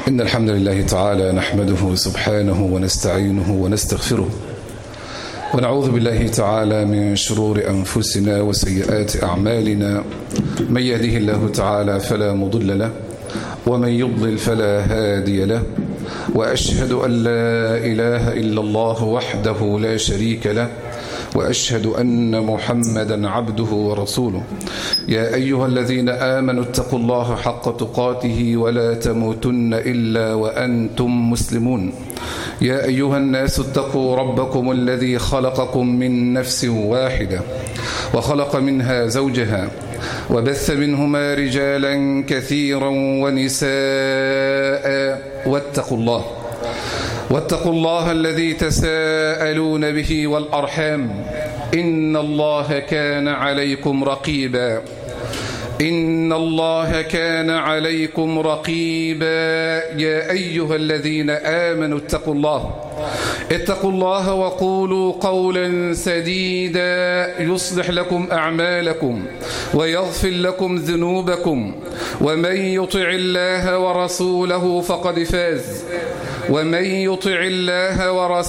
إن الحمد لله تعالى نحمده سبحانه ونستعينه ونستغفره ونعوذ بالله تعالى من شرور أنفسنا وسيئات أعمالنا. من يهده الله تعالى فلا مضل له ومن يضلل فلا هادي له، وأشهد أن لا إله إلا الله وحده لا شريك له، وأشهد أن محمدا عبده ورسوله. يا أيها الذين آمنوا اتقوا الله حق تقاته ولا تموتن إلا وأنتم مسلمون. يا أيها الناس اتقوا ربكم الذي خلقكم من نفس واحدة وخلق منها زوجها وبث منهما رجالا كثيرا ونساء، واتقوا الله الذي تساءلون به والأرحام، إن الله كان عليكم رقيبا. إن الله كان عليكم رقيبا. يا أيها الذين آمنوا اتقوا الله وقولوا قولا سديدا يصلح لكم أعمالكم ويغفر لكم ذنوبكم، ومن يطع الله ورسوله فقد فاز. ومن يطع الله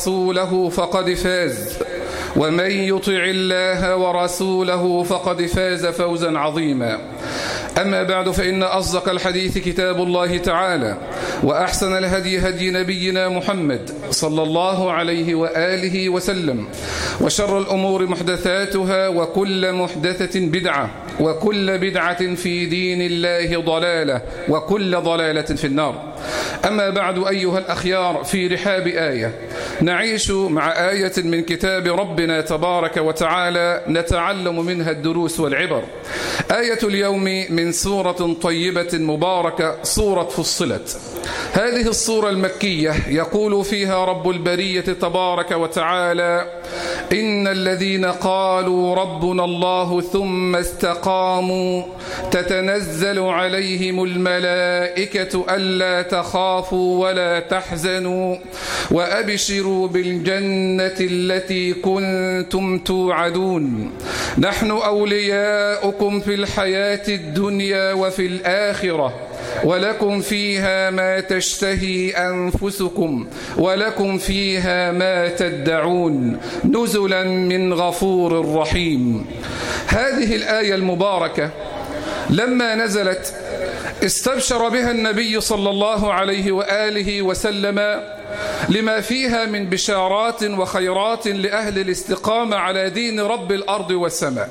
ورسوله فقد فاز فوزا عظيما. أما بعد، فإن أصدق الحديث كتاب الله تعالى، وأحسن الهدي هدي نبينا محمد صلى الله عليه وآله وسلم، وشر الأمور محدثاتها، وكل محدثة بدعة، وكل بدعة في دين الله ضلالة، وكل ضلالة في النار. أما بعد أيها الأخيار، في رحاب آية نعيش مع آية من كتاب ربنا تبارك وتعالى نتعلم منها الدروس والعبر. آية اليوم من سورة طيبة مباركة، سورة فصلت. هذه السورة المكية يقول فيها رب البرية تبارك وتعالى: إن الذين قالوا ربنا الله ثم استقاموا تتنزل عليهم الملائكة ألا تخافوا ولا تحزنوا وأبشروا بالجنة التي كنتم توعدون، نحن أولياؤكم في الحياة الدنيا وفي الآخرة، ولكم فيها ما تشتهي أنفسكم ولكم فيها ما تدعون، نزلا من غفور رحيم. هذه الآية المباركة لما نزلت استبشر بها النبي صلى الله عليه وآله وسلم لما فيها من بشارات وخيرات لأهل الاستقامة على دين رب الأرض والسماء،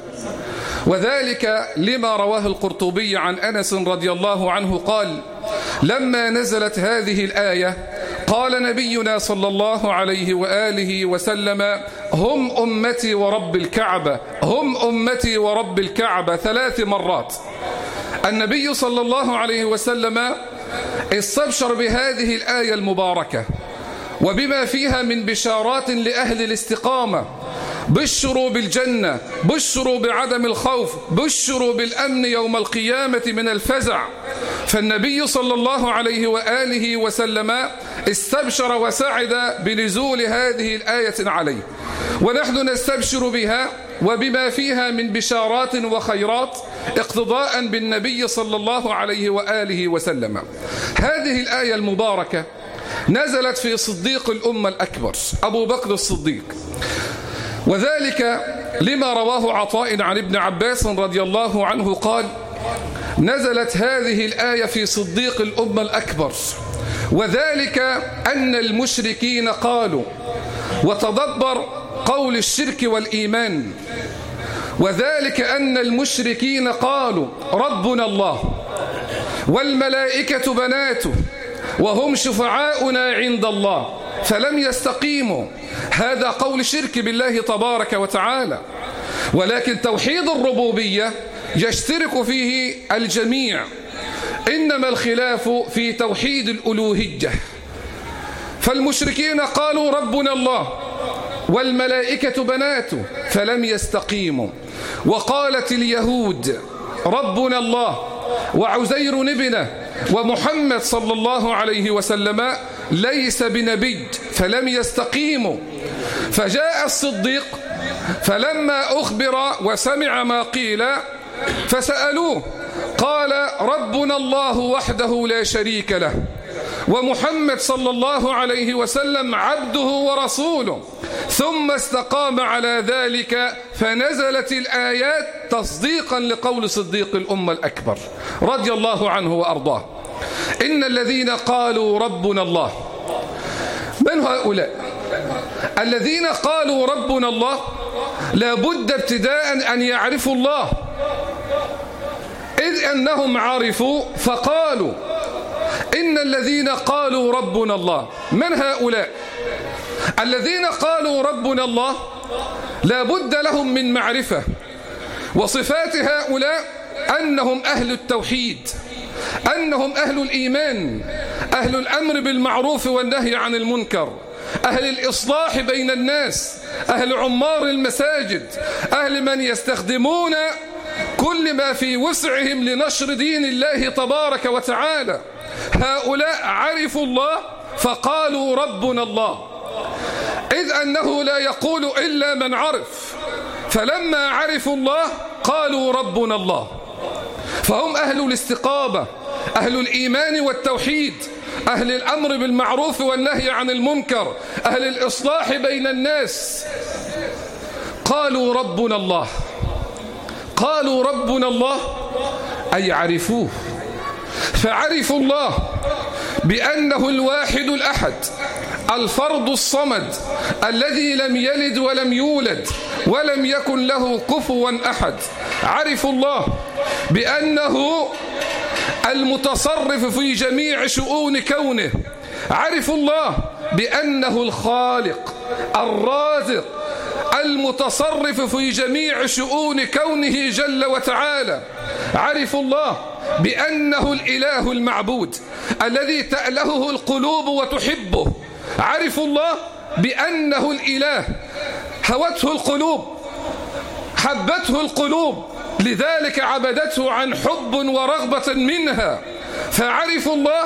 وذلك لما رواه القرطبي عن أنس رضي الله عنه قال: لما نزلت هذه الآية قال نبينا صلى الله عليه وآله وسلم: هم أمتي ورب الكعبة، هم أمتي ورب الكعبة 3 مرات. النبي صلى الله عليه وسلم استبشر بهذه الآية المباركة وبما فيها من بشارات لأهل الاستقامة. بشروا بالجنة، بشروا بعدم الخوف، بشروا بالأمن يوم القيامة من الفزع. فالنبي صلى الله عليه وآله وسلم استبشر وسعد بنزول هذه الآية عليه، ونحن نستبشر بها وبما فيها من بشارات وخيرات اقتضاء بالنبي صلى الله عليه وآله وسلم. هذه الآية المباركة نزلت في صديق الأمة الأكبر أبو بكر الصديق، وذلك لما رواه عطاء عن ابن عباس رضي الله عنه قال: نزلت هذه الآية في صديق الأمة الأكبر، وذلك أن المشركين قالوا، وتدبر قول الشرك والإيمان، وذلك أن المشركين قالوا ربنا الله والملائكة بناته وهم شفعاؤنا عند الله، فلم يستقيموا. هذا قول شرك بالله تبارك وتعالى. ولكن توحيد الربوبية يشترك فيه الجميع، إنما الخلاف في توحيد الألوهية. فالمشركين قالوا ربنا الله والملائكة بناته فلم يستقيموا، وقالت اليهود ربنا الله وعزير ابنه ومحمد صلى الله عليه وسلم ليس بنبي فلم يستقيموا. فجاء الصديق فلما أخبر وسمع ما قيل فسألوه قال ربنا الله وحده لا شريك له ومحمد صلى الله عليه وسلم عبده ورسوله، ثم استقام على ذلك فنزلت الآيات تصديقا لقول صديق الأمة الأكبر رضي الله عنه وأرضاه: إن الذين قالوا ربنا الله. من هؤلاء الذين قالوا ربنا الله؟ لابد ابتداء أن يعرفوا الله، إذ أنهم عرفوا فقالوا. إن الذين قالوا ربنا الله، من هؤلاء الذين قالوا ربنا الله؟ لابد لهم من معرفة. وصفات هؤلاء أنهم أهل التوحيد، أنهم أهل الإيمان، أهل الأمر بالمعروف والنهي عن المنكر، أهل الإصلاح بين الناس، أهل عمار المساجد، أهل من يستخدمون كل ما في وسعهم لنشر دين الله تبارك وتعالى. هؤلاء عرفوا الله فقالوا ربنا الله، إذ أنه لا يقول إلا من عرف، فلما عرفوا الله قالوا ربنا الله. فهم أهل الاستقامة، أهل الإيمان والتوحيد، أهل الأمر بالمعروف والنهي عن المنكر، أهل الإصلاح بين الناس. قالوا ربنا الله، قالوا ربنا الله أي عرفوه، فعرفوا الله بأنه الواحد الأحد الفرد الصمد الذي لم يلد ولم يولد ولم يكن له كفوا أحد. عرفوا الله بأنه المتصرف في جميع شؤون كونه. عرفوا الله بأنه الخالق الرازق المتصرف في جميع شؤون كونه جل وتعالى. عرفوا الله بأنه الإله المعبود الذي تألهه القلوب وتحبه. عرفوا الله بأنه الإله هوته القلوب، حبته القلوب، لذلك عبدته عن حب ورغبة منها. فعرفوا الله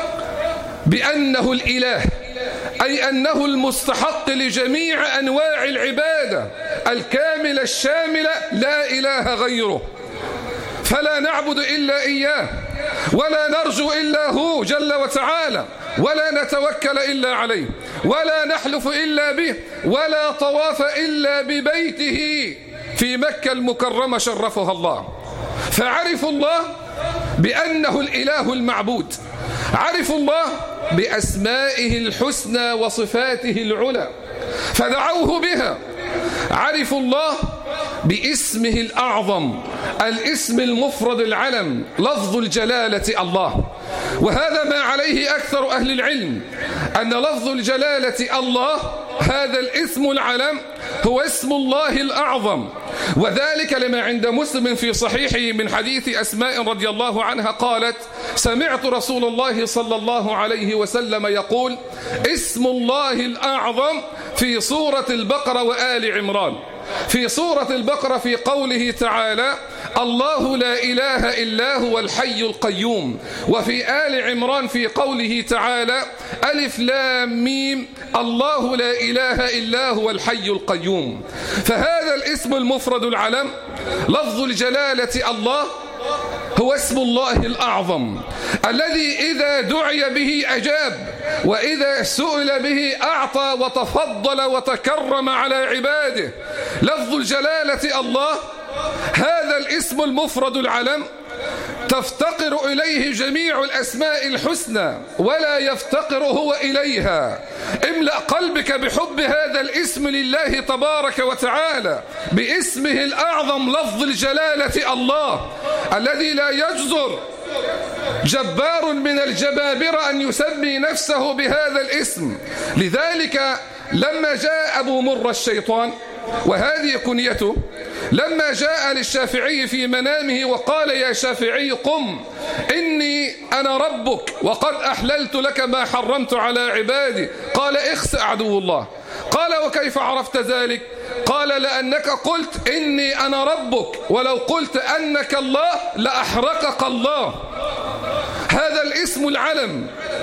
بأنه الإله، أي أنه المستحق لجميع أنواع العبادة الكاملة الشاملة، لا إله غيره، فلا نعبد إلا إياه، ولا نرجو إلا هو جل وتعالى، ولا نتوكل إلا عليه، ولا نحلف إلا به، ولا طواف إلا ببيته في مكة المكرمة شرفها الله. فعرفوا الله بأنه الإله المعبود، عرفوا الله بأسمائه الحسنى وصفاته العلى فدعوه بها. عرفوا الله باسمه الأعظم، الاسم المفرد العلم، لفظ الجلالة الله. وهذا ما عليه أكثر أهل العلم، أن لفظ الجلالة الله هذا الاسم العلم هو اسم الله الأعظم. وذلك لما عند مسلم في صحيحه من حديث أسماء رضي الله عنها قالت: سمعت رسول الله صلى الله عليه وسلم يقول: اسم الله الأعظم في سورة البقرة وآل عمران. في سورة البقرة في قوله تعالى: الله لا إله إلا هو الحي القيوم. وفي آل عمران في قوله تعالى: ألف لام ميم الله لا إله إلا هو الحي القيوم. فهذا الاسم المفرد العلم لفظ الجلالة الله هو اسم الله الأعظم الذي إذا دعي به أجاب، وإذا سئل به أعطى وتفضل وتكرم على عباده. لفظ الجلالة الله هذا الاسم المفرد العلم تفتقر إليه جميع الأسماء الحسنى ولا يفتقر هو إليها. املأ قلبك بحب هذا الاسم لله تبارك وتعالى باسمه الأعظم لفظ الجلالة الله الذي لا يجزر جبار من الجبابرة أن يسمي نفسه بهذا الاسم. لذلك لما جاء أبو مر الشيطان، وهذه كنيته، لما جاء للشافعي في منامه وقال: يا شافعي قم إني أنا ربك وقد أحللت لك ما حرمت على عبادي. قال: اخس عدو الله. قال: وكيف عرفت ذلك؟ قال: لأنك قلت إني أنا ربك، ولو قلت أنك الله لأحرقك الله. هذا الاسم العلم.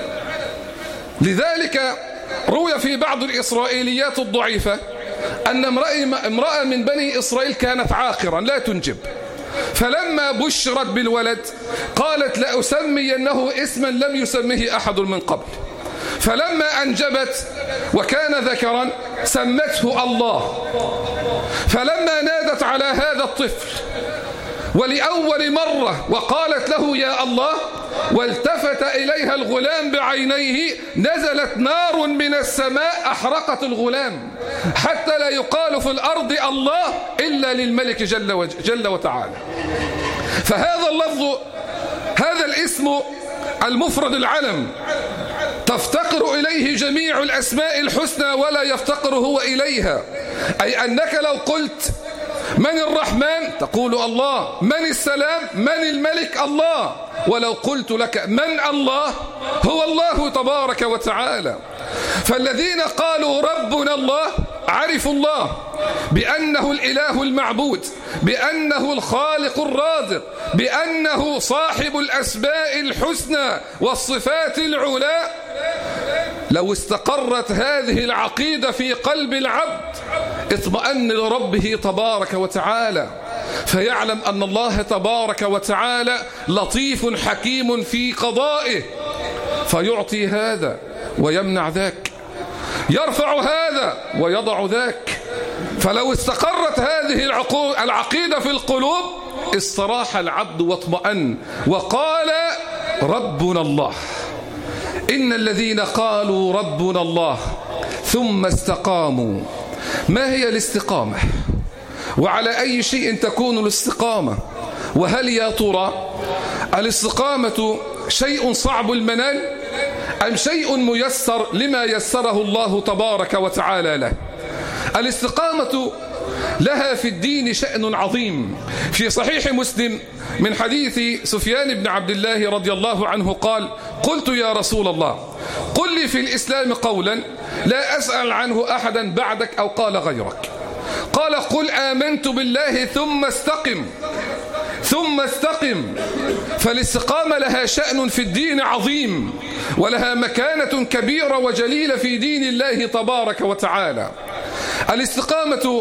لذلك روي في بعض الإسرائيليات الضعيفة أن امرأة من بني إسرائيل كانت عاقرا لا تنجب، فلما بشرت بالولد قالت لأسمينه اسما لم يسميه أحد من قبل. فلما أنجبت وكان ذكرا سمته الله. فلما نادت على هذا الطفل ولأول مرة وقالت له يا الله، والتفت إليها الغلام بعينيه، نزلت نار من السماء أحرقت الغلام، حتى لا يقال في الأرض الله إلا للملك جل وتعالى. فهذا اللفظ، هذا الاسم المفرد العلم تفتقر إليه جميع الأسماء الحسنى ولا يفتقر هو إليها. أي أنك لو قلت من الرحمن تقول الله، من السلام، من الملك الله، ولو قلت لك من الله هو الله تبارك وتعالى. فالذين قالوا ربنا الله عرفوا الله بأنه الإله المعبود، بأنه الخالق الرازق، بأنه صاحب الأسماء الحسنى والصفات العلى. لو استقرت هذه العقيدة في قلب العبد اطمأن لربه تبارك وتعالى، فيعلم أن الله تبارك وتعالى لطيف حكيم في قضائه، فيعطي هذا ويمنع ذاك، يرفع هذا ويضع ذاك. فلو استقرت هذه العقيدة في القلوب استراح العبد واطمأن وقال ربنا الله. إن الذين قالوا ربنا الله ثم استقاموا. ما هي الاستقامة؟ وعلى أي شيء تكون الاستقامة؟ وهل يا ترى الاستقامة شيء صعب المنال أم شيء ميسر لما يسره الله تبارك وتعالى له؟ الاستقامة لها في الدين شأن عظيم. في صحيح مسلم من حديث سفيان بن عبد الله رضي الله عنه قال: قلت يا رسول الله قل لي في الإسلام قولا لا أسأل عنه أحدا بعدك أو قال غيرك. قال: قل آمنت بالله ثم استقم. ثم استقم. فالاستقامة لها شأن في الدين عظيم ولها مكانة كبيرة وجليلة في دين الله تبارك وتعالى. الاستقامة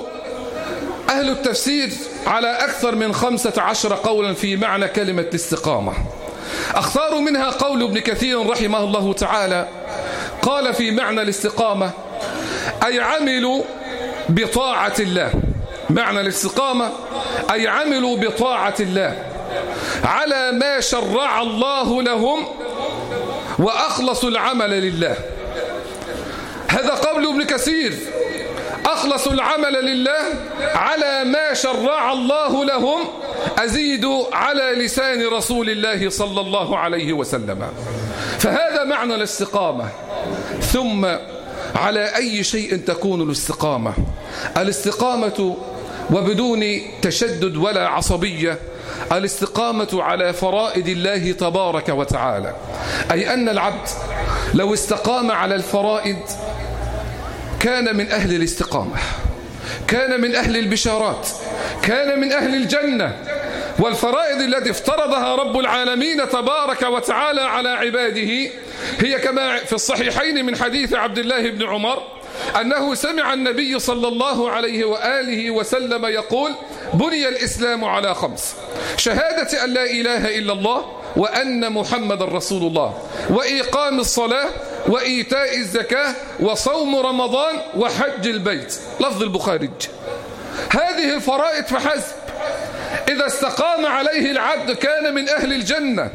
أهل التفسير على أكثر من 15 قولا في معنى كلمة الاستقامة. أختار منها قول ابن كثير رحمه الله تعالى، قال في معنى الاستقامة أي عملوا بطاعة الله. معنى الاستقامة أي عملوا بطاعة الله على ما شرع الله لهم وأخلصوا العمل لله. هذا قول ابن كثير، أخلصوا العمل لله على ما شرع الله لهم، أزيد على لسان رسول الله صلى الله عليه وسلم. فهذا معنى الاستقامة. ثم على أي شيء تكون الاستقامة؟ الاستقامة وبدون تشدد ولا عصبية، الاستقامة على فرائض الله تبارك وتعالى. أي أن العبد لو استقام على الفرائض كان من أهل الاستقامة، كان من أهل البشارات، كان من أهل الجنة. والفرائض التي افترضها رب العالمين تبارك وتعالى على عباده هي كما في الصحيحين من حديث عبد الله بن عمر أنه سمع النبي صلى الله عليه وآله وسلم يقول: بني الإسلام على 5: شهادة أن لا إله إلا الله وأن محمد رسول الله، وإقام الصلاة، وإيتاء الزكاة، وصوم رمضان، وحج البيت. لفظ البخاري. هذه الفرائض فحسب. إذا استقام عليه العبد كان من أهل الجنة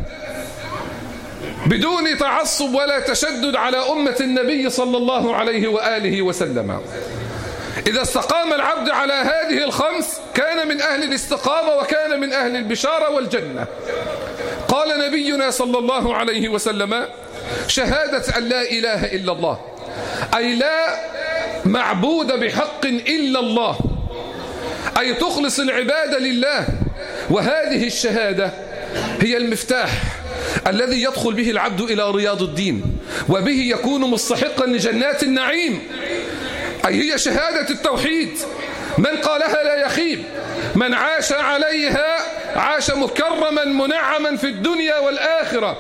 بدون تعصب ولا تشدد على أمة النبي صلى الله عليه وآله وسلم. إذا استقام العبد على هذه ال5 كان من أهل الاستقامة وكان من أهل البشارة والجنة. قال نبينا صلى الله عليه وسلم: شهادة أن لا إله إلا الله، أي لا معبود بحق إلا الله، أي تخلص العبادة لله. وهذه الشهادة هي المفتاح الذي يدخل به العبد إلى رياض الدين، وبه يكون مستحقا لجنات النعيم. أي هي شهادة التوحيد، من قالها لا يخيب، من عاش عليها عاش مكرما منعما في الدنيا والآخرة،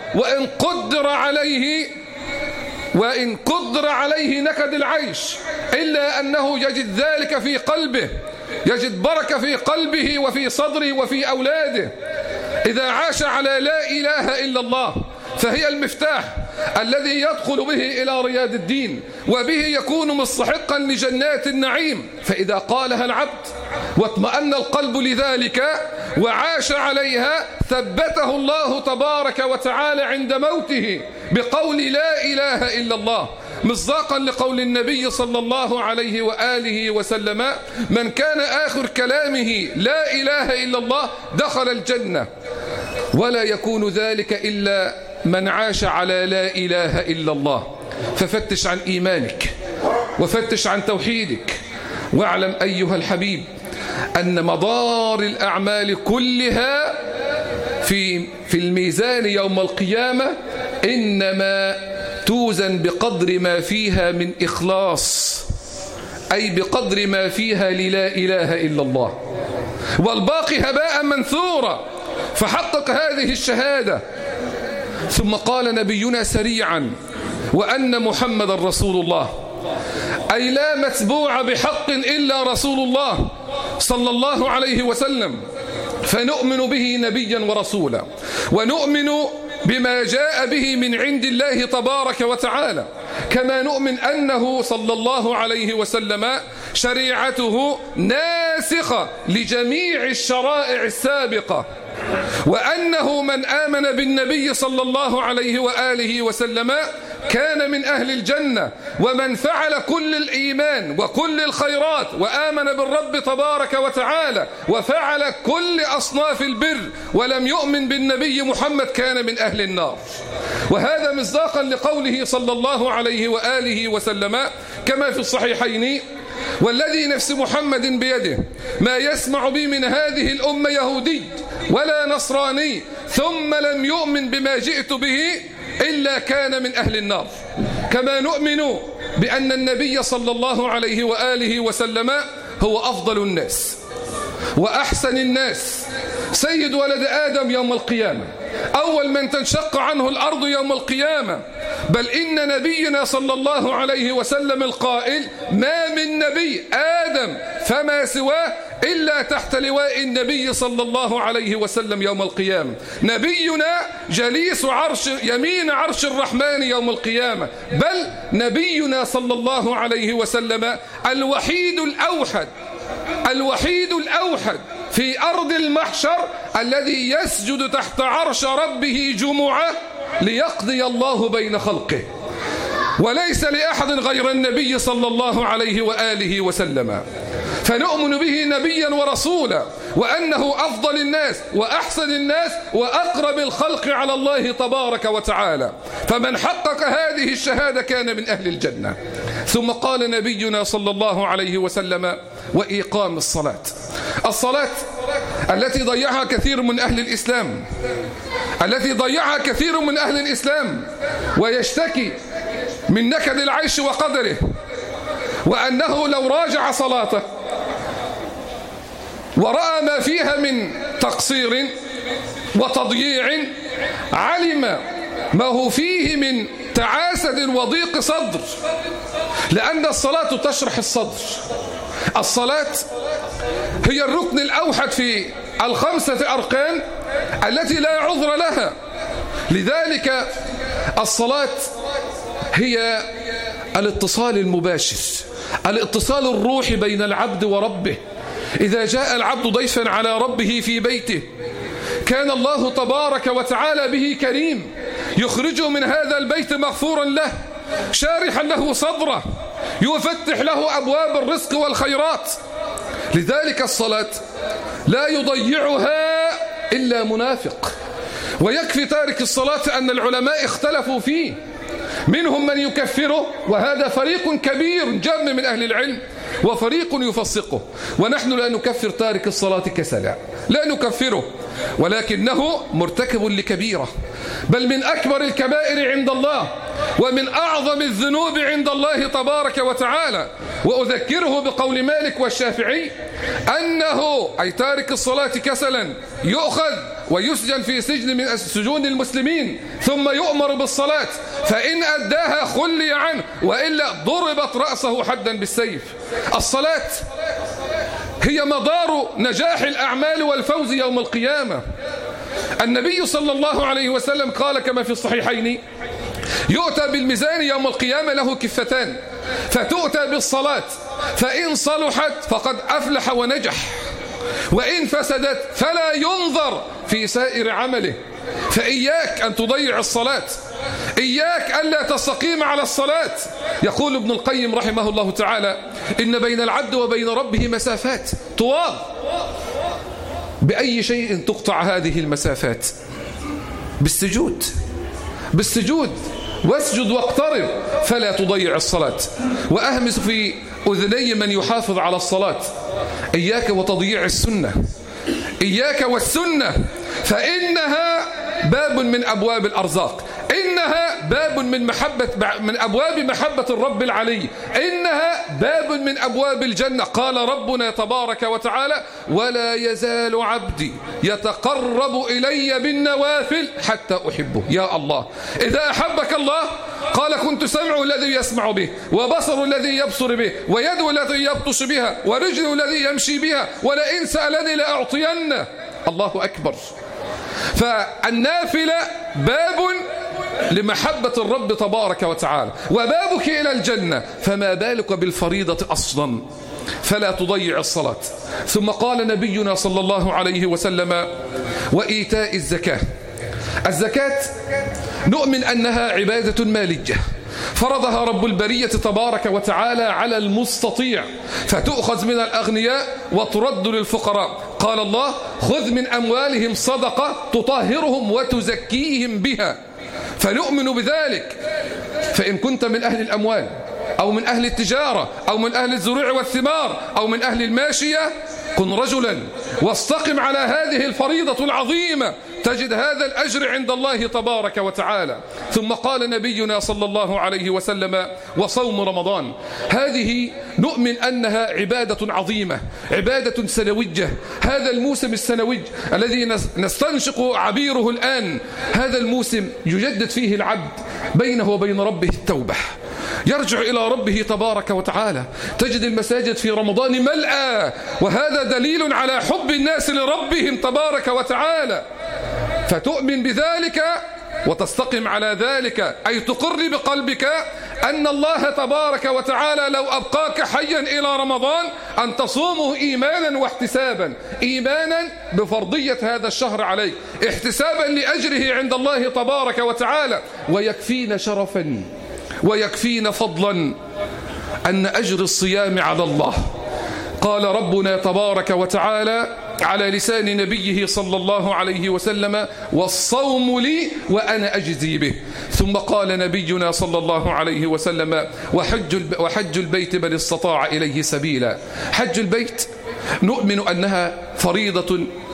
وإن قدر عليه نكد العيش، إلا أنه يجد ذلك في قلبه يجد بركة في قلبه وفي صدره وفي أولاده إذا عاش على لا إله إلا الله، فهي المفتاح الذي يدخل به إلى رياض الدين، وبه يكون مستحقا لجنات النعيم. فإذا قالها العبد واطمأن القلب لذلك وعاش عليها، ثبته الله تبارك وتعالى عند موته بقول لا إله إلا الله، مصداقا لقول النبي صلى الله عليه وآله وسلم: من كان آخر كلامه لا إله إلا الله دخل الجنة. ولا يكون ذلك إلا من عاش على لا إله إلا الله. ففتش عن إيمانك وفتش عن توحيدك، واعلم أيها الحبيب أن مدار الأعمال كلها في الميزان يوم القيامة إنما توزن بقدر ما فيها من إخلاص، أي بقدر ما فيها للا إله إلا الله، والباقي هباء منثورا. فحقق هذه الشهادة. ثم قال نبينا سريعا: وأن محمد رسول الله، أي لا متبوع بحق إلا رسول الله صلى الله عليه وسلم. فنؤمن به نبيا ورسولا، ونؤمن بما جاء به من عند الله تبارك وتعالى، كما نؤمن أنه صلى الله عليه وسلم شريعته ناسخة لجميع الشرائع السابقة، وأنه من آمن بالنبي صلى الله عليه وآله وسلم كان من أهل الجنة، ومن فعل كل الإيمان وكل الخيرات وآمن بالرب تبارك وتعالى وفعل كل أصناف البر ولم يؤمن بالنبي محمد كان من أهل النار. وهذا مصداقا لقوله صلى الله عليه وآله وسلم كما في الصحيحين: والذي نفس محمد بيده ما يسمع بي من هذه الأمة يهودي ولا نصراني ثم لم يؤمن بما جئت به إلا كان من أهل النار. كما نؤمن بأن النبي صلى الله عليه وآله وسلم هو أفضل الناس وأحسن الناس، سيد ولد آدم يوم القيامة، أول من تنشق عنه الأرض يوم القيامة. بل إن نبينا صلى الله عليه وسلم القائل: ما من نبي آدم فما سواه إلا تحت لواء النبي صلى الله عليه وسلم يوم القيامة. نبينا جليس يمين عرش الرحمن يوم القيامة، بل نبينا صلى الله عليه وسلم الوحيد الأوحد في أرض المحشر الذي يسجد تحت عرش ربه جمعة ليقضي الله بين خلقه، وليس لأحد غير النبي صلى الله عليه وآله وسلم. فنؤمن به نبيا ورسولا، وأنه أفضل الناس وأحسن الناس وأقرب الخلق على الله تبارك وتعالى. فمن حقق هذه الشهادة كان من أهل الجنة. ثم قال نبينا صلى الله عليه وسلم: وإقام الصلاة التي ضيعها كثير من أهل الإسلام، ويشتكي من نكد العيش وقدره، وأنه لو راجع صلاته ورأى ما فيها من تقصير وتضييع علم ما هو فيه من تعاسة وضيق صدر، لأن الصلاة تشرح الصدر. الصلاة هي الركن الأوحد في الخمسة أركان التي لا عذر لها. لذلك الصلاة هي الاتصال المباشر، الاتصال الروحي بين العبد وربه. إذا جاء العبد ضيفا على ربه في بيته كان الله تبارك وتعالى به كريم، يخرجه من هذا البيت مغفورا له، شارحا له صدره، يفتح له أبواب الرزق والخيرات. لذلك الصلاة لا يضيعها إلا منافق. ويكفي تارك الصلاة أن العلماء اختلفوا فيه، منهم من يكفره، وهذا فريق كبير جم من أهل العلم، وفريق يفسقه. ونحن لا نكفر تارك الصلاة كسلا، لا نكفره، ولكنه مرتكب لكبيرة، بل من أكبر الكبائر عند الله، ومن أعظم الذنوب عند الله تبارك وتعالى. وأذكره بقول مالك والشافعي أنه أي تارك الصلاة كسلا يؤخذ ويسجن في سجن من سجون المسلمين، ثم يؤمر بالصلاة، فإن أداها خلي عنه، وإلا ضربت رأسه حدا بالسيف. الصلاة هي مدار نجاح الأعمال والفوز يوم القيامة. النبي صلى الله عليه وسلم قال كما في الصحيحين: يؤتى بالميزان يوم القيامة له كفتان، فتؤتى بالصلاة فإن صلحت فقد أفلح ونجح، وإن فسدت فلا ينظر في سائر عمله. فإياك أن تضيع الصلاة، إياك ألا تستقيم على الصلاة. يقول ابن القيم رحمه الله تعالى: إن بين العبد وبين ربه مسافات طوال، بأي شيء تقطع هذه المسافات؟ بالسجود، بالسجود. واسجد واقترب فلا تضيع الصلاة. وأهمس في أذني من يحافظ على الصلاة: إياك وتضييع السنة، إياك والسنة، فإنها باب من أبواب الأرزاق، إنها باب من أبواب محبة الرب العلي، إنها باب من أبواب الجنة. قال ربنا تبارك وتعالى: ولا يزال عبدي يتقرب إلي بالنوافل حتى أحبه. يا الله، إذا أحبك الله قال: كنت سمعه الذي يسمع به، وبصر الذي يبصر به، ويده التي يبطش بها، ورجله الذي يمشي بها، ولئن سألني لأعطينه. الله أكبر. فالنافلة باب لمحبة الرب تبارك وتعالى، وبابك إلى الجنة، فما بالك بالفريضة أصلا؟ فلا تضيع الصلاة. ثم قال نبينا صلى الله عليه وسلم: وإيتاء الزكاة. الزكاة نؤمن أنها عبادة مالية فرضها رب البرية تبارك وتعالى على المستطيع، فتؤخذ من الأغنياء وترد للفقراء. قال الله: خذ من أموالهم صدقة تطهرهم وتزكيهم بها. فنؤمن بذلك. فإن كنت من أهل الأموال أو من أهل التجارة أو من أهل الزروع والثمار أو من أهل الماشية، كن رجلا واستقم على هذه الفريضة العظيمة، تجد هذا الأجر عند الله تبارك وتعالى. ثم قال نبينا صلى الله عليه وسلم: وصوم رمضان. هذه نؤمن أنها عبادة عظيمة، عبادة سنوية. هذا الموسم السنوي الذي نستنشق عبيره الآن، هذا الموسم يجدد فيه العبد بينه وبين ربه التوبة، يرجع إلى ربه تبارك وتعالى. تجد المساجد في رمضان ملأى، وهذا دليل على حب الناس لربهم تبارك وتعالى. فتؤمن بذلك وتستقم على ذلك، أي تقر بقلبك أن الله تبارك وتعالى لو أبقاك حيا إلى رمضان أن تصومه إيمانا واحتسابا، إيمانا بفرضية هذا الشهر عليك، احتسابا لأجره عند الله تبارك وتعالى. ويكفينا شرفا ويكفينا فضلا أن أجر الصيام على الله. قال ربنا تبارك وتعالى على لسان نبيه صلى الله عليه وسلم: والصوم لي وأنا أجزي به. ثم قال نبينا صلى الله عليه وسلم: وحج البيت من استطاع إليه سبيلا. حج البيت نؤمن أنها فريضة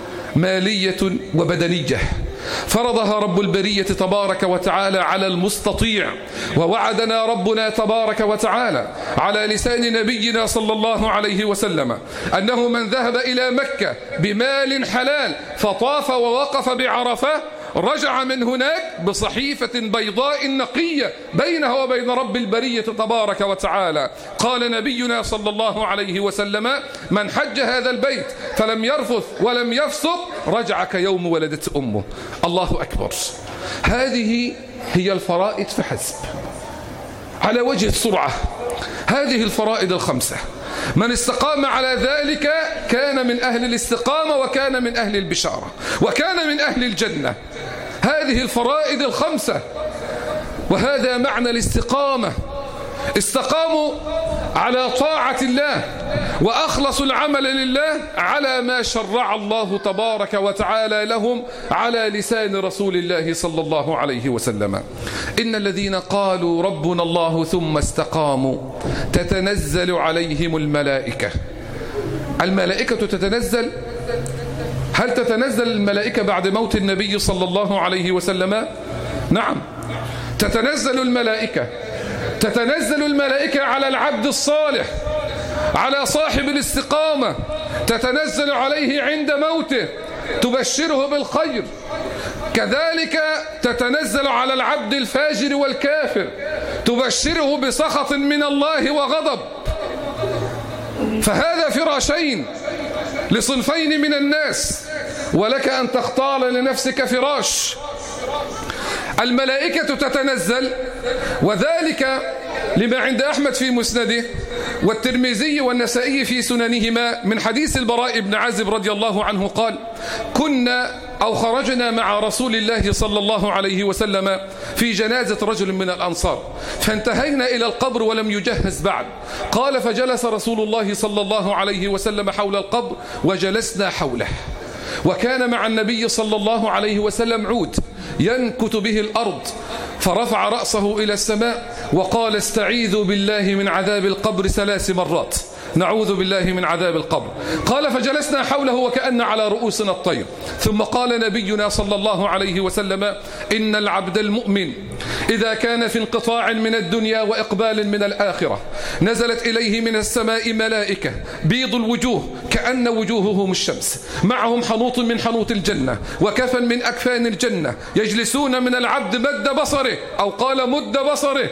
مالية وبدنية فرضها رب البرية تبارك وتعالى على المستطيع. ووعدنا ربنا تبارك وتعالى على لسان نبينا صلى الله عليه وسلم أنه من ذهب إلى مكة بمال حلال فطاف ووقف بعرفة رجع من هناك بصحيفة بيضاء نقية بينه وبين رب البرية تبارك وتعالى. قال نبينا صلى الله عليه وسلم: من حج هذا البيت فلم يرفث ولم يفسق رجع كيوم ولدت أمه. الله أكبر. هذه هي الفرائض فحسب على وجه السرعة. هذه الفرائض الخمسة، من استقام على ذلك كان من أهل الاستقامة وكان من أهل البشارة وكان من أهل الجنة. هذه الفرائض الخمسة، وهذا معنى الاستقامة. استقاموا على طاعة الله وأخلصوا العمل لله على ما شرع الله تبارك وتعالى لهم على لسان رسول الله صلى الله عليه وسلم. إن الذين قالوا ربنا الله ثم استقاموا تتنزل عليهم الملائكة. الملائكة تتنزل. هل تتنزل الملائكة بعد موت النبي صلى الله عليه وسلم؟ نعم، تتنزل الملائكة. تتنزل الملائكة على العبد الصالح، على صاحب الاستقامة، تتنزل عليه عند موته تبشره بالخير. كذلك تتنزل على العبد الفاجر والكافر تبشره بسخط من الله وغضب. فهذا فراشين، لصنفين من الناس، ولك أن تختار لنفسك فراش. الملائكة تتنزل، وذلك لما عند أحمد في مسنده والترمذي والنسائي في سننهما من حديث البراء بن عازب رضي الله عنه قال: كنا أو خرجنا مع رسول الله صلى الله عليه وسلم في جنازة رجل من الأنصار، فانتهينا إلى القبر ولم يجهز بعد. قال: فجلس رسول الله صلى الله عليه وسلم حول القبر وجلسنا حوله، وكان مع النبي صلى الله عليه وسلم عود ينكت به الأرض، فرفع رأسه إلى السماء وقال: استعيذوا بالله من عذاب القبر 3 مرات، نعوذ بالله من عذاب القبر. قال: فجلسنا حوله وكأن على رؤوسنا الطير. ثم قال نبينا صلى الله عليه وسلم: إن العبد المؤمن إذا كان في انقطاع من الدنيا وإقبال من الآخرة نزلت إليه من السماء ملائكة بيض الوجوه كأن وجوههم الشمس، معهم حنوط من حنوط الجنة وكفن من أكفان الجنة، يجلسون من العبد مد بصره، أو قال مد بصره،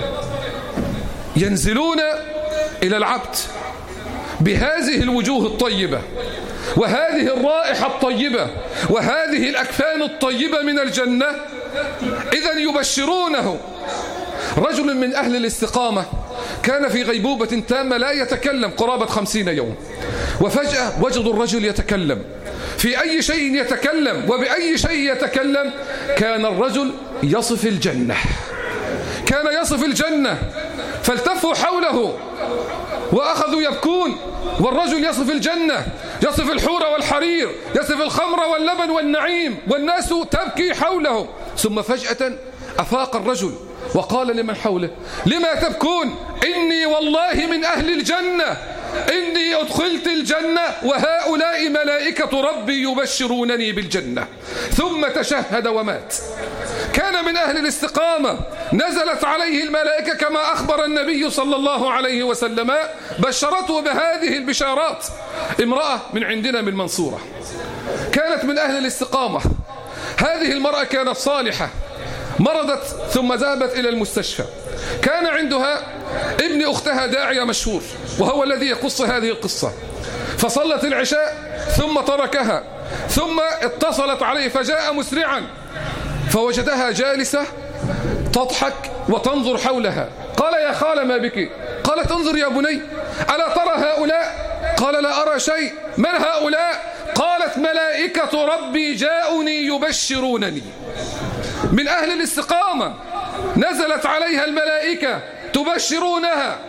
ينزلون إلى العبد بهذه الوجوه الطيبة وهذه الرائحة الطيبة وهذه الأكفان الطيبة من الجنة. إذن يبشرونه. رجل من أهل الاستقامة كان في غيبوبة تامة لا يتكلم قرابة 50 يوم، وفجأة وجدوا الرجل يتكلم. في أي شيء يتكلم وبأي شيء يتكلم؟ كان الرجل يصف الجنة، كان يصف الجنة، فالتفوا حوله وأخذوا يبكون، والرجل يصف الجنة، يصف الحور والحرير، يصف الخمر واللبن والنعيم، والناس تبكي حوله. ثم فجأة أفاق الرجل وقال لمن حوله: لما تبكون؟ إني والله من أهل الجنة، إني أدخلت الجنة وهؤلاء ملائكة ربي يبشرونني بالجنة. ثم تشهد ومات. كان من أهل الاستقامة، نزلت عليه الملائكة كما أخبر النبي صلى الله عليه وسلم، بشرته بهذه البشارات. امرأة من عندنا من المنصورة كانت من أهل الاستقامة. هذه المرأة كانت صالحة، مرضت ثم ذهبت إلى المستشفى. كان عندها ابن أختها داعية مشهور، وهو الذي يقص هذه القصة. فصلت العشاء ثم تركها، ثم اتصلت عليه فجاء مسرعا، فوجدها جالسة تضحك وتنظر حولها. قال: يا خالة ما بك؟ قالت: انظر يا بني، ألا ترى هؤلاء؟ قال: لا أرى شيء. من هؤلاء؟ قالت: ملائكة ربي جاءني يبشرونني. من أهل الاستقامة، نزلت عليها الملائكة تبشرونها.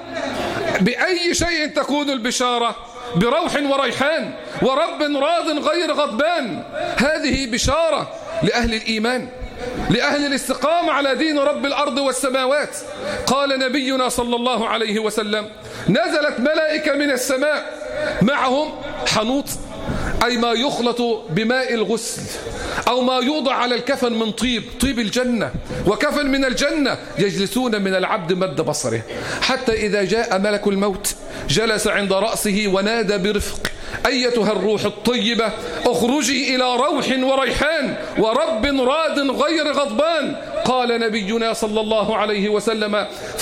بأي شيء تكون البشارة؟ بروح وريحان ورب راض غير غضبان. هذه بشارة لأهل الإيمان، لأهل الاستقامة على دين رب الأرض والسماوات. قال نبينا صلى الله عليه وسلم: نزلت ملائكة من السماء معهم حنوط، أي ما يخلط بماء الغسل، أو ما يوضع على الكفن من طيب الجنة، وكفن من الجنة، يجلسون من العبد مد بصره، حتى إذا جاء ملك الموت جلس عند رأسه ونادى برفق: أيتها الروح الطيبة اخرجي إلى روح وريحان ورب راد غير غضبان. قال نبينا صلى الله عليه وسلم: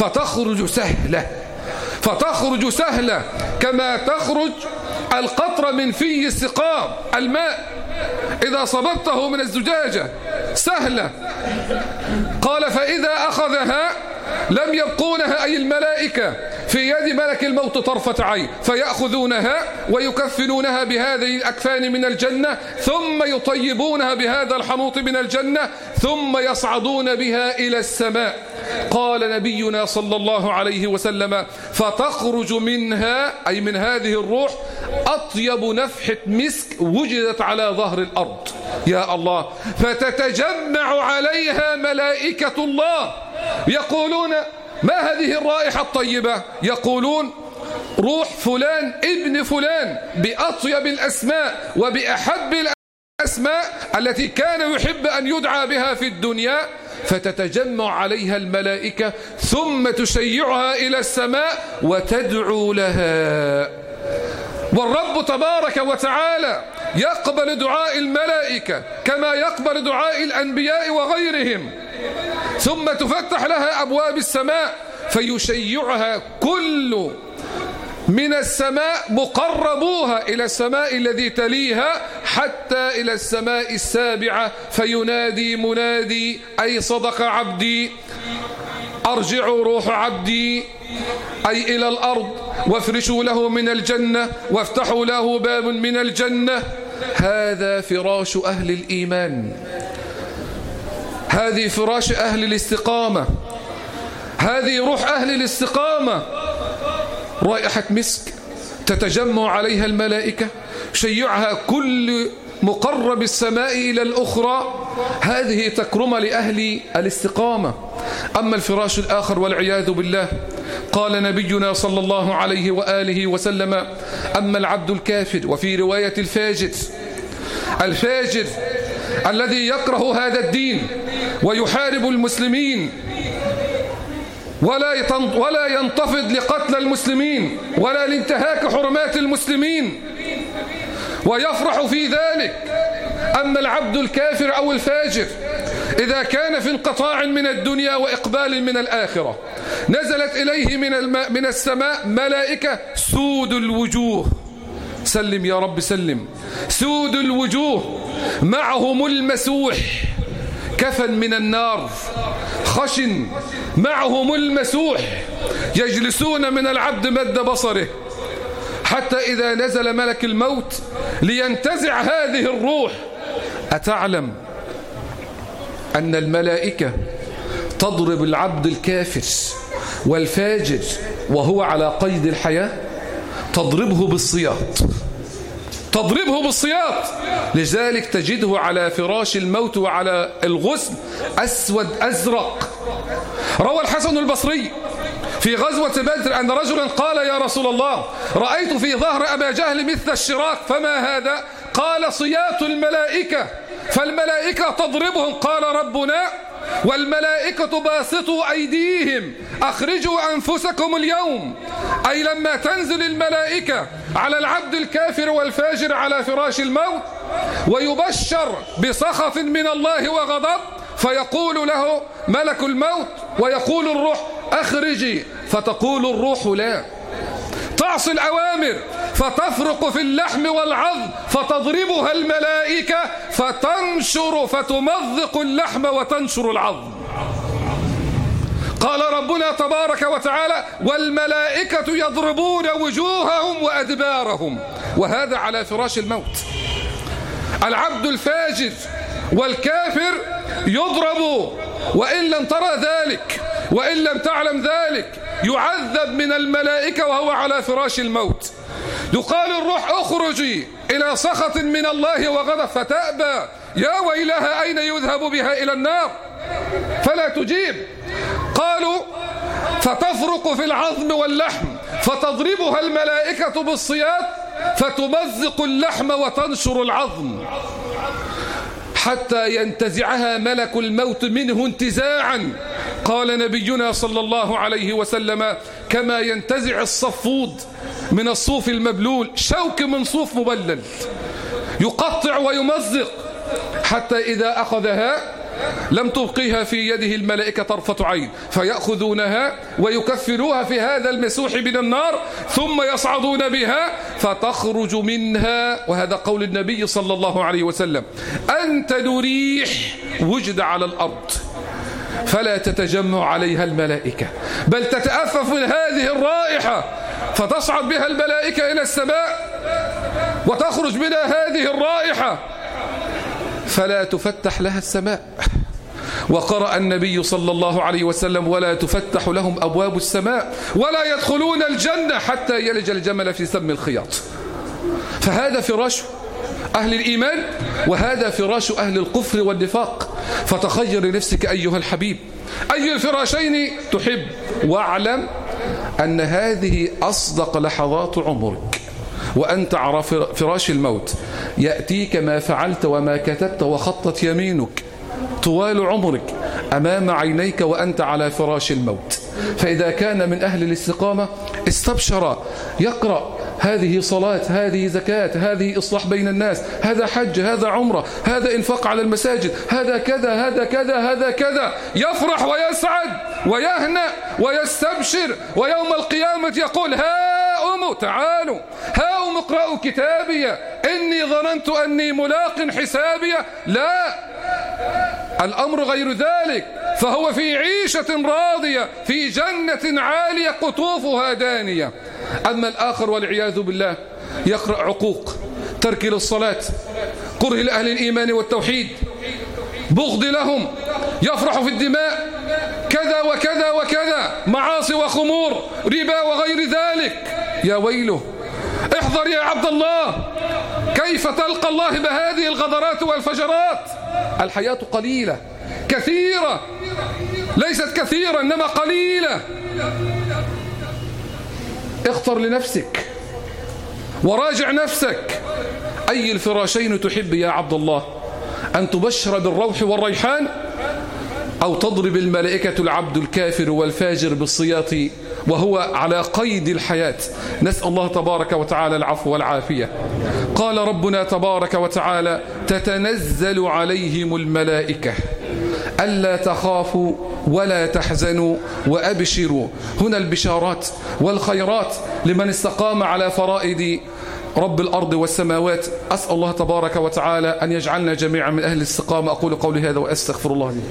فتخرج سهلة كما تخرج القطرة من في السقاء، الماء إذا صببته من الزجاجة سهلة. قال: فإذا أخذها لم يبقونها، أي الملائكة، في يد ملك الموت طرفة عين، فيأخذونها ويكفنونها بهذه الأكفان من الجنة، ثم يطيبونها بهذا الحنوط من الجنة، ثم يصعدون بها إلى السماء. قال نبينا صلى الله عليه وسلم: فتخرج منها، أي من هذه الروح، أطيب نفحة مسك وجدت على ظهر الأرض. يا الله! فتتجمع عليها ملائكة الله يقولون: ما هذه الرائحة الطيبة؟ يقولون: روح فلان ابن فلان، بأطيب الأسماء وبأحب الأسماء التي كان يحب أن يدعى بها في الدنيا. فتتجمع عليها الملائكة ثم تشيعها إلى السماء وتدعو لها. والرب تبارك وتعالى يقبل دعاء الملائكة كما يقبل دعاء الأنبياء وغيرهم، ثم تفتح لها أبواب السماء فيشيعها كل من السماء مقربوها إلى السماء الذي تليها حتى إلى السماء السابعة، فينادي منادي أي صدق عبدي، أرجعوا روح عبدي، أي إلى الأرض، وافرشوا له من الجنة وافتحوا له باب من الجنة. هذا فراش أهل الإيمان، هذه فراش أهل الاستقامة، هذه روح أهل الاستقامة. رائحة مسك تتجمع عليها الملائكة، شيعها كل مقرب السماء إلى الأخرى. هذه تكرمة لأهل الاستقامة. أما الفراش الآخر والعياذ بالله، قال نبينا صلى الله عليه وآله وسلم: أما العبد الكافر، وفي رواية الفاجر الذي يكره هذا الدين ويحارب المسلمين ولا ينتفض لقتل المسلمين ولا لانتهاك حرمات المسلمين ويفرح في ذلك. أما العبد الكافر أو الفاجر إذا كان في انقطاع من الدنيا وإقبال من الآخرة، نزلت إليه من السماء ملائكة سود الوجوه، سلم يا رب سلم، سود الوجوه، معهم المسوح، كفن من النار خشن، معهم المسوح، يجلسون من العبد مد بصره، حتى إذا نزل ملك الموت لينتزع هذه الروح. أتعلم أن الملائكة تضرب العبد الكافر والفاجر وهو على قيد الحياة، تضربه بالسياط، لذلك تجده على فراش الموت وعلى الغسل أسود أزرق. روى الحسن البصري في غزوة بدر أن رجلا قال: يا رسول الله، رأيت في ظهر أبا جهل مثل الشراك، فما هذا؟ قال: صياط الملائكة، فالملائكة تضربهم. قال ربنا: والملائكة باسطوا أيديهم أخرجوا أنفسكم اليوم، أي لما تنزل الملائكة على العبد الكافر والفاجر على فراش الموت ويبشر بسخط من الله وغضب، فيقول له ملك الموت ويقول الروح: أخرجي، فتقول الروح لا، تعصي الأوامر فتفرق في اللحم والعظم، فتضربها الملائكة فتمزق اللحم وتنشر العظم. قال ربنا تبارك وتعالى: والملائكة يضربون وجوههم وأدبارهم. وهذا على فراش الموت. العبد الفاجر والكافر يضرب، وإن لم ترى ذلك وإن لم تعلم ذلك يعذب من الملائكة وهو على فراش الموت. يقال الروح: اخرجي إلى سخط من الله وغضب، فتأبى، يا ويلها أين يذهب بها؟ إلى النار، فلا تجيب. قالوا: فتفرق في العظم واللحم، فتضربها الملائكة بالصياط فتمزق اللحم وتنشر العظم، حتى ينتزعها ملك الموت منه انتزاعا. قال نبينا صلى الله عليه وسلم: كما ينتزع الصفود من الصوف المبلول، شوك من صوف مبلل، يقطع ويمزق، حتى إذا أخذها لم تبقيها في يده الملائكة طرفة عين، فيأخذونها ويكفلوها في هذا المسوح من النار، ثم يصعدون بها فتخرج منها، وهذا قول النبي صلى الله عليه وسلم: أنتن ريح وجد على الأرض، فلا تتجمع عليها الملائكة، بل تتأفف من هذه الرائحة، فتصعد بها الملائكة إلى السماء وتخرج منها هذه الرائحة، فلا تفتح لها السماء. وقرأ النبي صلى الله عليه وسلم: ولا تفتح لهم أبواب السماء ولا يدخلون الجنة حتى يلج الجمل في سم الخياط. فهذا فراش أهل الإيمان، وهذا فراش أهل الكفر والنفاق. فتخير لنفسك أيها الحبيب أي الفراشين تحب، واعلم أن هذه أصدق لحظات عمرك، وأنت على فراش الموت يأتيك ما فعلت وما كتبت وخطت يمينك طوال عمرك أمام عينيك وأنت على فراش الموت. فإذا كان من أهل الاستقامة استبشر، يقرأ: هذه صلاة، هذه زكاة، هذه إصلاح بين الناس، هذا حج، هذا عمرة، هذا إنفاق على المساجد، هذا كذا هذا كذا هذا كذا، يفرح ويسعد ويهنأ ويستبشر، ويوم القيامة يقول: ها هاؤم تعالوا هاؤم اقرأوا كتابي إني ظننت أني ملاق حسابي. لا، الأمر غير ذلك، فهو في عيشة راضية في جنة عالية قطوفها دانية. أما الآخر والعياذ بالله يقرأ عقوق، ترك للصلاة، كره لأهل الإيمان والتوحيد، بغض لهم، يفرح في الدماء، كذا وكذا وكذا، معاصي وخمور، ربا وغير ذلك. يا ويله، احذر يا عبد الله، كيف تلقى الله بهذه الغدرات والفجرات؟ الحياة قليلة، كثيرة، ليست كثيرة إنما قليلة. اختر لنفسك وراجع نفسك، أي الفراشين تحب يا عبد الله؟ أن تبشر بالروح والريحان، أو تضرب الملائكة العبد الكافر والفاجر بالصياط وهو على قيد الحياة؟ نسأل الله تبارك وتعالى العفو والعافية. قال ربنا تبارك وتعالى: تتنزل عليهم الملائكة ألا تخافوا ولا تحزنوا وأبشروا. هنا البشارات والخيرات لمن استقام على فرائض رب الأرض والسماوات. أسأل الله تبارك وتعالى أن يجعلنا جميعا من أهل الاستقامة. أقول قولي هذا وأستغفر الله لي.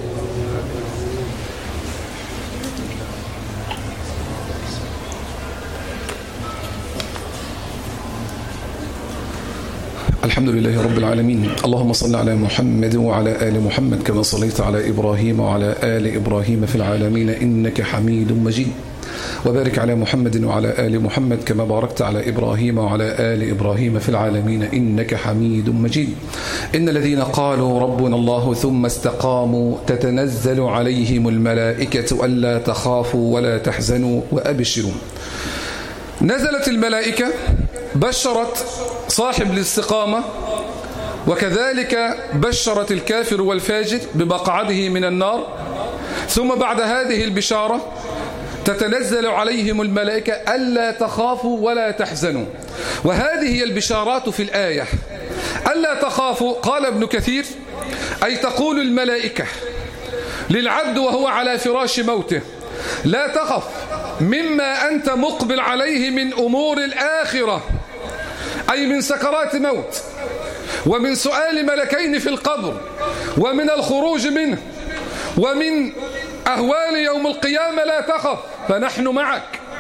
الحمد لله رب العالمين. اللهم صل على محمد وعلى آل محمد كما صليت على إبراهيم وعلى آل إبراهيم في العالمين إنك حميد مجيد. وبارك على محمد وعلى آل محمد كما باركت على إبراهيم وعلى آل إبراهيم في العالمين إنك حميد مجيد. إن الذين قالوا ربنا الله ثم استقاموا تتنزل عليهم الملائكة ألا تخافوا ولا تحزنوا وأبشروا. نزلت الملائكة بشرت صاحب الاستقامة، وكذلك بشرت الكافر والفاجر بمقعده من النار. ثم بعد هذه البشارة تتنزل عليهم الملائكة ألا تخافوا ولا تحزنوا. وهذه هي البشارات في الآية. ألا تخافوا، قال ابن كثير، أي تقول الملائكة للعبد وهو على فراش موته: لا تخف مما أنت مقبل عليه من أمور الآخرة، أي من سكرات موت، ومن سؤال ملكين في القبر، ومن الخروج منه، ومن أهوال يوم القيامة. لا تخف، فنحن معك،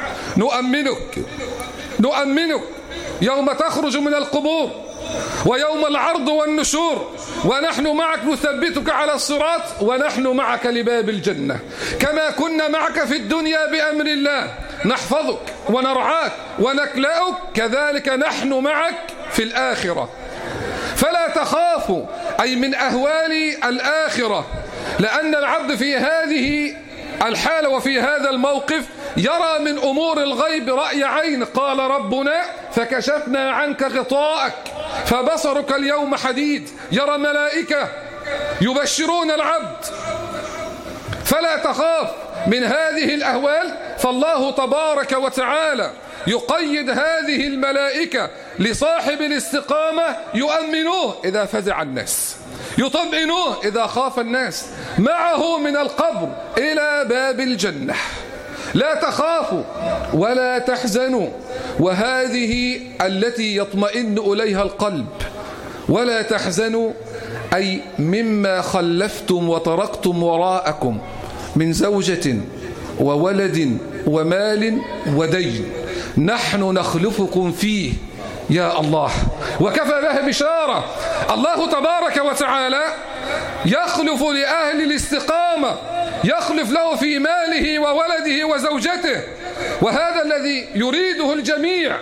نؤمنك يوم تخرج من القبور ويوم العرض والنشور، ونحن معك نثبتك على الصراط، ونحن معك لباب الجنة، كما كنا معك في الدنيا بأمر الله، نحفظك ونرعاك ونكلأك، كذلك نحن معك في الآخرة. فلا تخافوا، أي من أهوال الآخرة، لأن العبد في هذه الحالة وفي هذا الموقف يرى من أمور الغيب رأي عين. قال ربنا: فكشفنا عنك غطاءك فبصرك اليوم حديد. يرى ملائكة يبشرون العبد. فلا تخاف من هذه الأهوال. فالله تبارك وتعالى يقيد هذه الملائكة لصاحب الاستقامة، يؤمنوه إذا فزع الناس، يطمئنوه إذا خاف الناس، معه من القبر إلى باب الجنة. لا تخافوا ولا تحزنوا، وهذه التي يطمئن إليها القلب. ولا تحزنوا أي مما خلفتم وتركتم وراءكم من زوجة وولد ومال ودين، نحن نخلفكم فيه. يا الله، وكفى له بشارة. الله تبارك وتعالى يخلف لأهل الاستقامة، يخلف له في ماله وولده وزوجته. وهذا الذي يريده الجميع،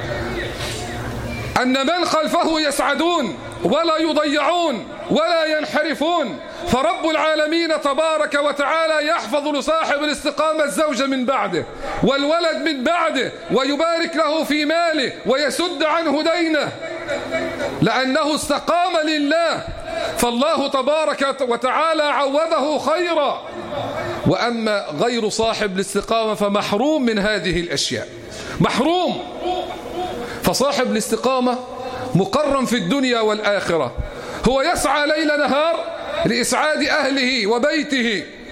أن من خلفه يسعدون ولا يضيعون ولا ينحرفون. فرب العالمين تبارك وتعالى يحفظ لصاحب الاستقامة الزوج من بعده والولد من بعده، ويبارك له في ماله ويسد عنه دينه، لأنه استقام لله، فالله تبارك وتعالى عوضه خيرا. وأما غير صاحب الاستقامة فمحروم من هذه الأشياء، محروم. فصاحب الاستقامة مكرم في الدنيا والآخرة، هو يسعى ليل نهار لإسعاد أهله وبيته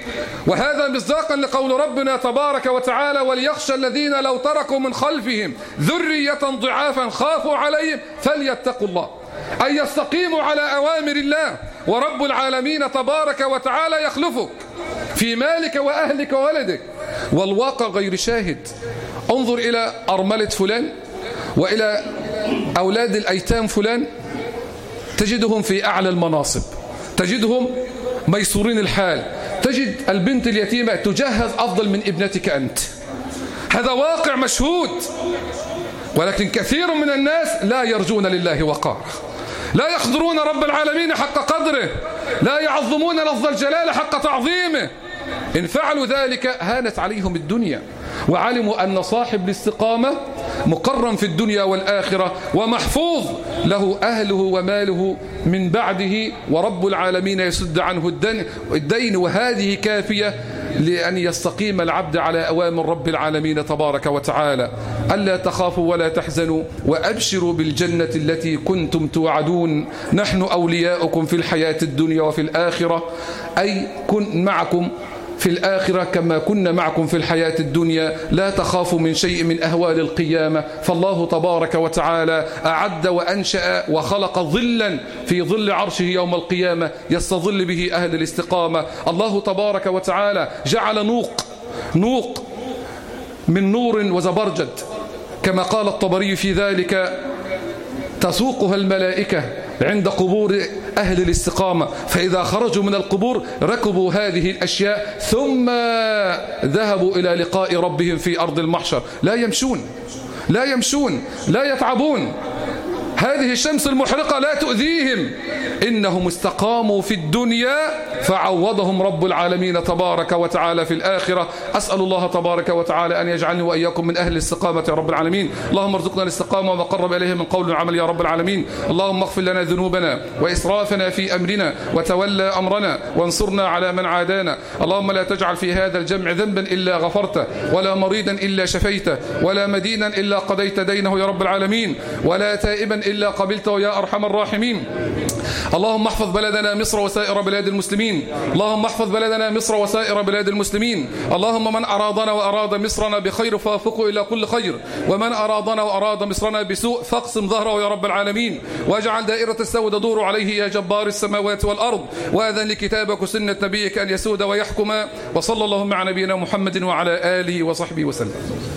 وهذا مصداقا لقول ربنا تبارك وتعالى وليخشى الذين لو تركوا من خلفهم ذرية ضعافا خافوا عليهم فليتقوا الله، أن يستقيموا على أوامر الله. ورب العالمين تبارك وتعالى يخلفك في مالك وأهلك وولدك، والواقع غير شاهد. انظر إلى أرملة فلان وإلى أولاد الأيتام فلان، تجدهم في أعلى المناصب، تجدهم ميسورين الحال، تجد البنت اليتيمة تجهز أفضل من ابنتك أنت. هذا واقع مشهود. ولكن كثير من الناس لا يرجون لله وقارا، لا يقدرون رب العالمين حق قدره، لا يعظمون لفظ الجلال حق تعظيمه. إن فعلوا ذلك هانت عليهم الدنيا، وعلموا أن صاحب الاستقامة مكرم في الدنيا والآخرة، ومحفوظ له أهله وماله من بعده، ورب العالمين يسد عنه الدين. وهذه كافية لأن يستقيم العبد على أوامر رب العالمين تبارك وتعالى. ألا تخافوا ولا تحزنوا وأبشروا بالجنة التي كنتم توعدون، نحن أولياؤكم في الحياة الدنيا وفي الآخرة، أي كن معكم في الآخرة كما كنا معكم في الحياة الدنيا. لا تخافوا من شيء من أهوال القيامة، فالله تبارك وتعالى أعد وأنشأ وخلق ظلا في ظل عرشه يوم القيامة يستظل به أهل الاستقامة. الله تبارك وتعالى جعل نوق من نور وزبرجد، كما قال الطبري في ذلك تسوقها الملائكة عند قبور أهل الاستقامة، فإذا خرجوا من القبور ركبوا هذه الأشياء ثم ذهبوا إلى لقاء ربهم في أرض المحشر، لا يمشون لا يتعبون. هذه الشمس المحرقة لا تؤذيهم، إنهم استقاموا في الدنيا فعوضهم رب العالمين تبارك وتعالى في الآخرة. أسأل الله تبارك وتعالى أن يجعلني وإياكم من أهل الاستقامة يا رب العالمين. اللهم ارزقنا الاستقامة وما قرب إليه من قول وعمل يا رب العالمين. اللهم اغفر لنا ذنوبنا وإسرافنا في أمرنا وتولى أمرنا وانصرنا على من عادانا. اللهم لا تجعل في هذا الجمع ذنبا إلا غفرته، ولا مريدا إلا شفيته، ولا مدينا إلا قضيت دينه يا رب العالمين، ولا تائبا إلا قبلته يا أرحم الراحمين. اللهم احفظ بلدنا مصر وسائر بلاد المسلمين. اللهم احفظ بلدنا مصر وسائر بلاد المسلمين. اللهم من أرادنا وأراد مصرنا بخير فوافقه إلى كل خير، ومن أرادنا وأراد مصرنا بسوء فاقسم ظهره يا رب العالمين، واجعل دائرة السوء تدور عليه يا جبار السماوات والأرض، وأذن لكتابك سنة نبيك أن يسود ويحكم. وصلى اللهم على نبينا محمد وعلى آله وصحبه وسلم.